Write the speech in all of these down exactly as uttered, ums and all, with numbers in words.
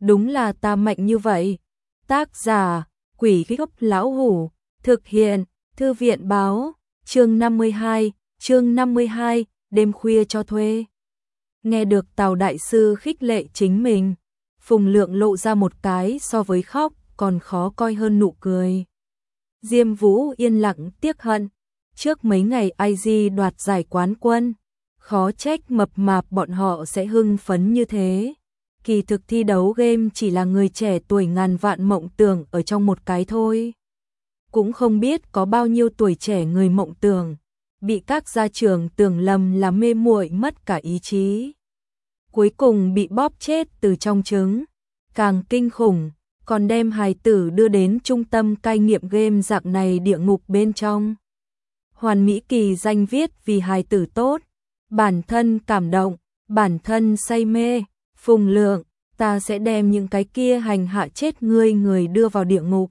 đúng là ta mạnh như vậy. Tác giả, Quỷ Gốc Lão Hủ, thực hiện, Thư viện báo, chương năm mươi hai, chương năm mươi hai, đêm khuya cho thuê. Nghe được Tào đại sư khích lệ chính mình, Phùng Lượng lộ ra một cái so với khóc còn khó coi hơn nụ cười. Diêm Vũ yên lặng tiếc hận, trước mấy ngày i giê đoạt giải quán quân, khó trách mập mạp bọn họ sẽ hưng phấn như thế. Kỳ thực thi đấu game chỉ là người trẻ tuổi ngàn vạn mộng tưởng ở trong một cái thôi. Cũng không biết có bao nhiêu tuổi trẻ người mộng tưởng, bị các gia trưởng tưởng lầm là mê muội mất cả ý chí. Cuối cùng bị bóp chết từ trong trứng. Càng kinh khủng, còn đem hài tử đưa đến trung tâm cai nghiện game dạng này địa ngục bên trong. Hoàn Mỹ kỳ danh viết vì hài tử tốt, bản thân cảm động, bản thân say mê. Phùng Lượng, ta sẽ đem những cái kia hành hạ chết ngươi người đưa vào địa ngục.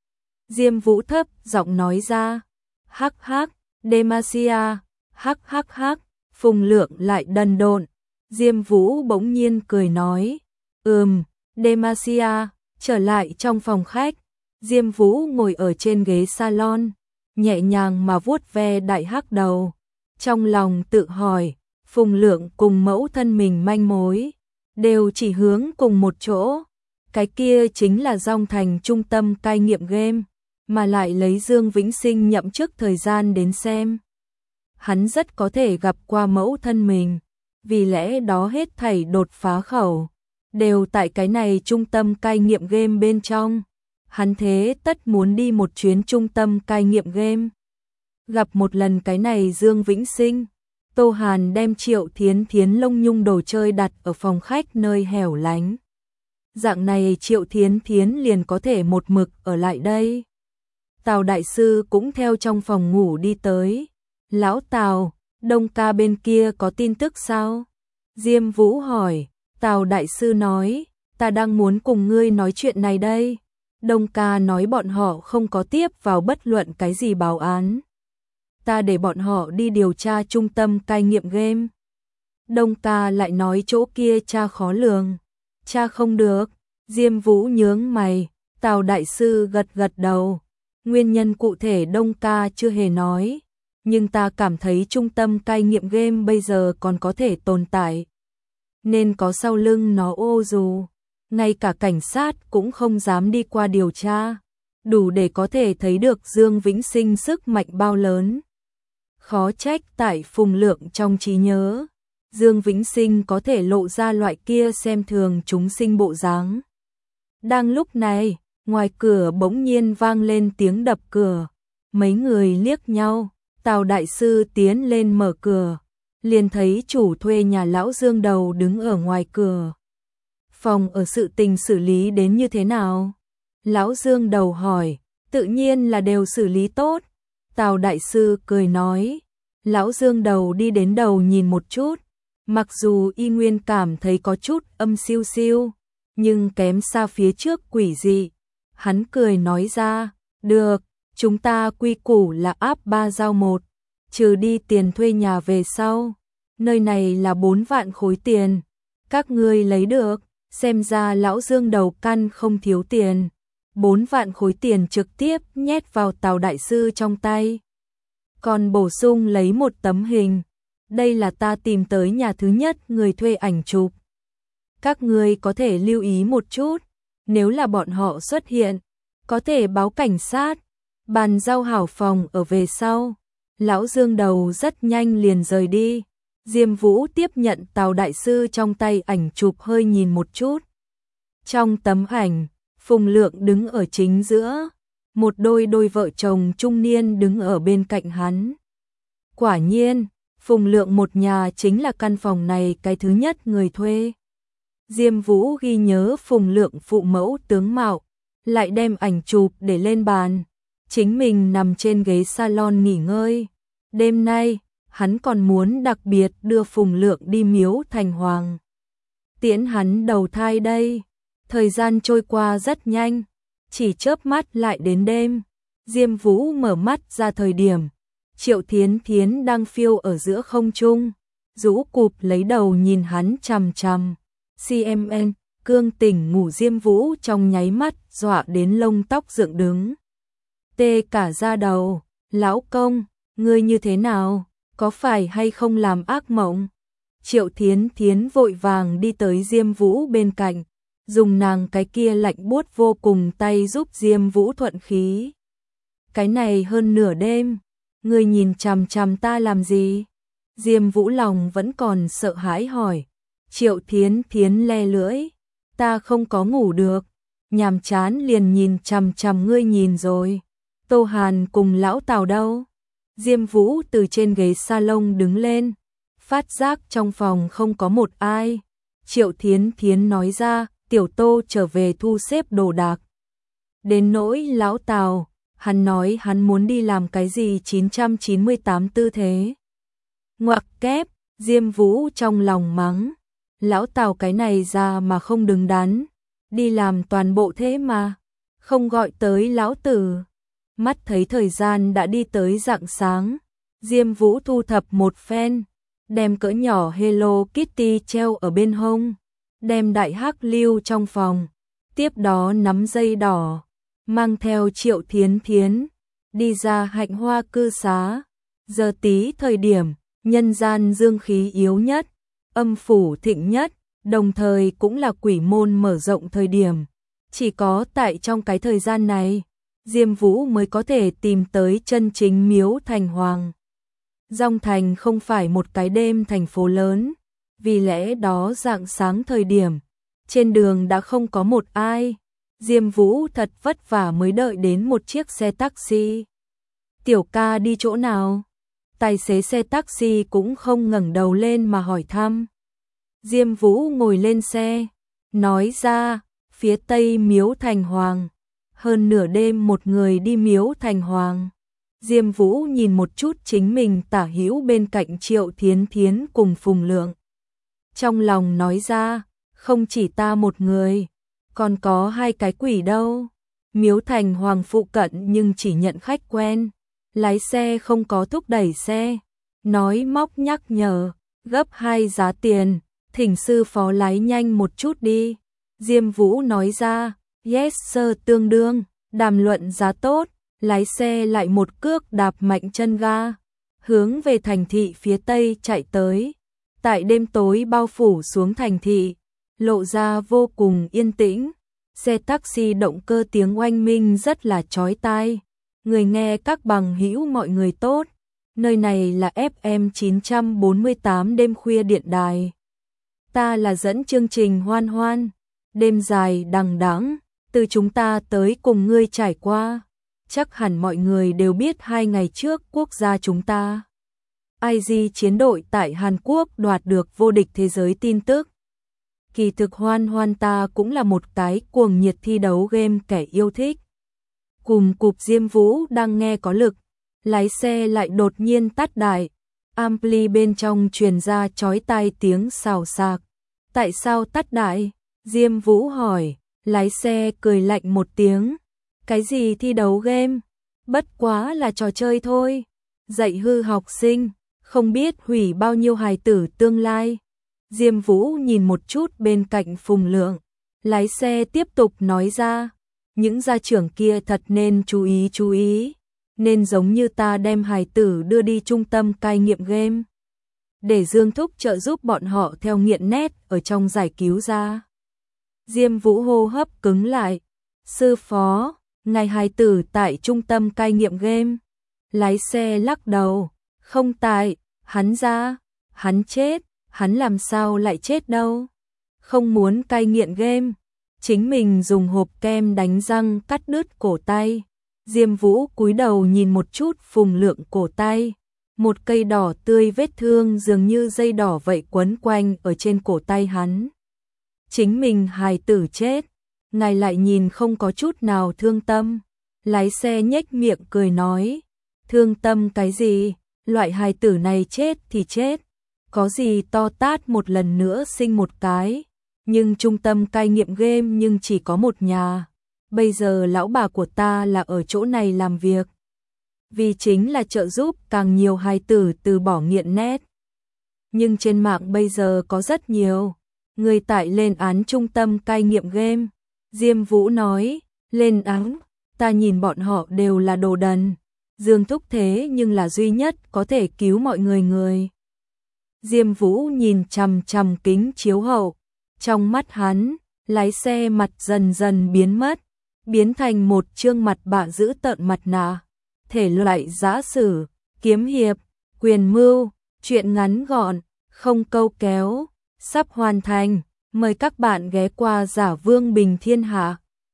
Diêm Vũ thấp giọng nói ra. Hắc hắc, Demacia, hắc hắc hắc. Phùng Lượng lại đần độn. Diêm Vũ bỗng nhiên cười nói. Ừm, Demacia. Trở lại trong phòng khách, Diêm Vũ ngồi ở trên ghế salon, nhẹ nhàng mà vuốt ve đại hắc đầu. Trong lòng tự hỏi, Phùng Lượng cùng mẫu thân mình manh mối đều chỉ hướng cùng một chỗ, cái kia chính là Dong Thành trung tâm cai nghiện game, mà lại lấy Dương Vĩnh Sinh nhậm chức thời gian đến xem. Hắn rất có thể gặp qua mẫu thân mình, vì lẽ đó hết thảy đột phá khẩu đều tại cái này trung tâm cai nghiện game bên trong. Hắn thế tất muốn đi một chuyến trung tâm cai nghiện game, gặp một lần cái này Dương Vĩnh Sinh. Tô Hàn đem Triệu Thiến Thiến lông nhung đồ chơi đặt ở phòng khách nơi hẻo lánh. Dạng này Triệu Thiến Thiến liền có thể một mực ở lại đây. Tào đại sư cũng theo trong phòng ngủ đi tới. Lão Tào, Đông ca bên kia có tin tức sao? Diêm Vũ hỏi. Tào đại sư nói, ta đang muốn cùng ngươi nói chuyện này đây. Đông ca nói bọn họ không có tiếp vào bất luận cái gì báo án. Ta để bọn họ đi điều tra trung tâm cai nghiện game. Đông ca lại nói chỗ kia tra khó lường. Tra không được. Diêm Vũ nhướng mày. Tào đại sư gật gật đầu. Nguyên nhân cụ thể Đông ca chưa hề nói, nhưng ta cảm thấy trung tâm cai nghiện game bây giờ còn có thể tồn tại, nên có sau lưng nó ô dù. Ngay cả cảnh sát cũng không dám đi qua điều tra, đủ để có thể thấy được Dương Vĩnh Sinh sức mạnh bao lớn. Khó trách tại Phùng Lượng trong trí nhớ, Dương Vĩnh Sinh có thể lộ ra loại kia xem thường chúng sinh bộ dáng. Đang lúc này, ngoài cửa bỗng nhiên vang lên tiếng đập cửa. Mấy người liếc nhau, Tào đại sư tiến lên mở cửa, liền thấy chủ thuê nhà lão Dương Đầu đứng ở ngoài cửa. Phòng ở sự tình xử lý đến như thế nào? Lão Dương Đầu hỏi. Tự nhiên là đều xử lý tốt. Tào đại sư cười nói. Lão Dương Đầu đi đến đầu nhìn một chút, mặc dù y nguyên cảm thấy có chút âm siêu siêu, nhưng kém xa phía trước quỷ dị. Hắn cười nói ra, được, chúng ta quy củ là áp ba giao một, trừ đi tiền thuê nhà về sau. Nơi này là bốn vạn khối tiền, các ngươi lấy được. Xem ra lão Dương Đầu căn không thiếu tiền. Bốn vạn khối tiền trực tiếp nhét vào Tào đại sư trong tay, còn bổ sung lấy một tấm hình. Đây là ta tìm tới nhà thứ nhất người thuê ảnh chụp. Các ngươi có thể lưu ý một chút, nếu là bọn họ xuất hiện, có thể báo cảnh sát. Bàn giao hảo phòng ở về sau. Lão Dương Đầu rất nhanh liền rời đi. Diêm Vũ tiếp nhận Tào đại sư trong tay ảnh chụp hơi nhìn một chút. Trong tấm ảnh, Phùng Lượng đứng ở chính giữa, một đôi đôi vợ chồng trung niên đứng ở bên cạnh hắn. Quả nhiên, Phùng Lượng một nhà chính là căn phòng này cái thứ nhất người thuê. Diêm Vũ ghi nhớ Phùng Lượng phụ mẫu tướng mạo, lại đem ảnh chụp để lên bàn. Chính mình nằm trên ghế salon nghỉ ngơi. Đêm nay, hắn còn muốn đặc biệt đưa Phùng Lượng đi miếu Thành Hoàng, tiễn hắn đầu thai đây. Thời gian trôi qua rất nhanh, chỉ chớp mắt lại đến đêm. Diêm Vũ mở mắt ra thời điểm, Triệu Thiến Thiến đang phiêu ở giữa không trung, rũ cụp lấy đầu nhìn hắn chằm chằm. xê em en, cương tỉnh ngủ Diêm Vũ trong nháy mắt dọa đến lông tóc dựng đứng. Tê cả da đầu, lão công, ngươi như thế nào, có phải hay không làm ác mộng? Triệu Thiến Thiến vội vàng đi tới Diêm Vũ bên cạnh, dùng nàng cái kia lạnh buốt vô cùng tay giúp Diêm Vũ thuận khí. Cái này hơn nửa đêm, ngươi nhìn chằm chằm ta làm gì? Diêm Vũ lòng vẫn còn sợ hãi hỏi. Triệu Thiến Thiến le lưỡi, ta không có ngủ được, nhàm chán liền nhìn chằm chằm ngươi nhìn rồi. Tô Hàn cùng lão Tào đâu? Diêm Vũ từ trên ghế salon đứng lên, phát giác trong phòng không có một ai. Triệu Thiến Thiến nói ra, tiểu Tô trở về thu xếp đồ đạc. Đến nỗi lão Tào, hắn nói hắn muốn đi làm cái gì chín trăm chín mươi tám tư thế. Ngoặc kép, Diêm Vũ trong lòng mắng. Lão Tào cái này ra mà không đứng đắn, đi làm toàn bộ thế mà, không gọi tới lão tử. Mắt thấy thời gian đã đi tới rạng sáng, Diêm Vũ thu thập một phen, đem cỡ nhỏ Hello Kitty treo ở bên hông, đem đại hắc lưu trong phòng, tiếp đó nắm dây đỏ, mang theo Triệu Thiến Thiến, đi ra Hạnh Hoa cư xá. Giờ tí thời điểm, nhân gian dương khí yếu nhất, âm phủ thịnh nhất, đồng thời cũng là quỷ môn mở rộng thời điểm. Chỉ có tại trong cái thời gian này, Diêm Vũ mới có thể tìm tới chân chính Miếu Thành Hoàng. Dòng Thành không phải một cái đêm thành phố lớn, vì lẽ đó rạng sáng thời điểm, trên đường đã không có một ai. Diêm Vũ thật vất vả mới đợi đến một chiếc xe taxi. Tiểu ca đi chỗ nào? Tài xế xe taxi cũng không ngẩng đầu lên mà hỏi thăm. Diêm Vũ ngồi lên xe, nói ra, phía tây Miếu Thành Hoàng. Hơn nửa đêm một người đi Miếu Thành Hoàng. Diêm Vũ nhìn một chút chính mình tả hữu bên cạnh Triệu Thiến Thiến cùng Phùng Lượng. Trong lòng nói ra, không chỉ ta một người, còn có hai cái quỷ đâu. Miếu Thành Hoàng phụ cận nhưng chỉ nhận khách quen, lái xe không có thúc đẩy xe, nói móc nhắc nhở, gấp hai giá tiền, thỉnh sư phó lái nhanh một chút đi. Diêm Vũ nói ra, yes sir tương đương, đàm luận giá tốt, lái xe lại một cước đạp mạnh chân ga, hướng về thành thị phía tây chạy tới. Tại đêm tối bao phủ xuống thành thị, lộ ra vô cùng yên tĩnh, xe taxi động cơ tiếng oanh minh rất là chói tai. Người nghe các bằng hữu mọi người tốt, nơi này là ép em chín trăm bốn mươi tám đêm khuya điện đài. Ta là dẫn chương trình Hoan Hoan, đêm dài đằng đẵng, từ chúng ta tới cùng ngươi trải qua. Chắc hẳn mọi người đều biết hai ngày trước quốc gia chúng ta, i giê chiến đội tại Hàn Quốc đoạt được vô địch thế giới tin tức. Kỳ thực Hoan Hoan ta cũng là một cái cuồng nhiệt thi đấu game kẻ yêu thích. Cùng cụp Diêm Vũ đang nghe có lực, lái xe lại đột nhiên tắt đại, ampli bên trong truyền ra chói tai tiếng xào xạc. Tại sao tắt đại? Diêm Vũ hỏi, lái xe cười lạnh một tiếng. Cái gì thi đấu game? Bất quá là trò chơi thôi. Dạy hư học sinh, không biết hủy bao nhiêu hài tử tương lai. Diêm Vũ nhìn một chút bên cạnh Phùng Lượng, lái xe tiếp tục nói ra, những gia trưởng kia thật nên chú ý chú ý, nên giống như ta đem hài tử đưa đi trung tâm cai nghiện game, để Dương Thúc trợ giúp bọn họ theo nghiện nét ở trong giải cứu ra. Diêm Vũ hô hấp cứng lại, sư phó, ngài hài tử tại trung tâm cai nghiện game. Lái xe lắc đầu, không tại, hắn ra, hắn chết, hắn làm sao lại chết đâu. Không muốn cai nghiện game, chính mình dùng hộp kem đánh răng cắt đứt cổ tay. Diêm Vũ cúi đầu nhìn một chút Phùng Lượng cổ tay, một cây đỏ tươi vết thương dường như dây đỏ vậy quấn quanh ở trên cổ tay hắn. Chính mình hài tử chết, ngài lại nhìn không có chút nào thương tâm. Lái xe nhếch miệng cười nói, thương tâm cái gì, loại hài tử này chết thì chết, có gì to tát một lần nữa sinh một cái, nhưng trung tâm cai nghiện game nhưng chỉ có một nhà. Bây giờ lão bà của ta là ở chỗ này làm việc, vì chính là trợ giúp càng nhiều hài tử từ bỏ nghiện net. Nhưng trên mạng bây giờ có rất nhiều người tại lên án trung tâm cai nghiện game. Diêm Vũ nói, lên án, ta nhìn bọn họ đều là đồ đần. Dương Thúc thế nhưng là duy nhất có thể cứu mọi người người. Diêm Vũ nhìn chằm chằm kính chiếu hậu, trong mắt hắn, lái xe mặt dần dần biến mất, biến thành một trương mặt bạ dữ tợn mặt nạ. Thể loại giã sử, kiếm hiệp, quyền mưu, truyện ngắn gọn, không câu kéo, sắp hoàn thành. Mời các bạn ghé qua Giả Vương Bình Thiên Hạ.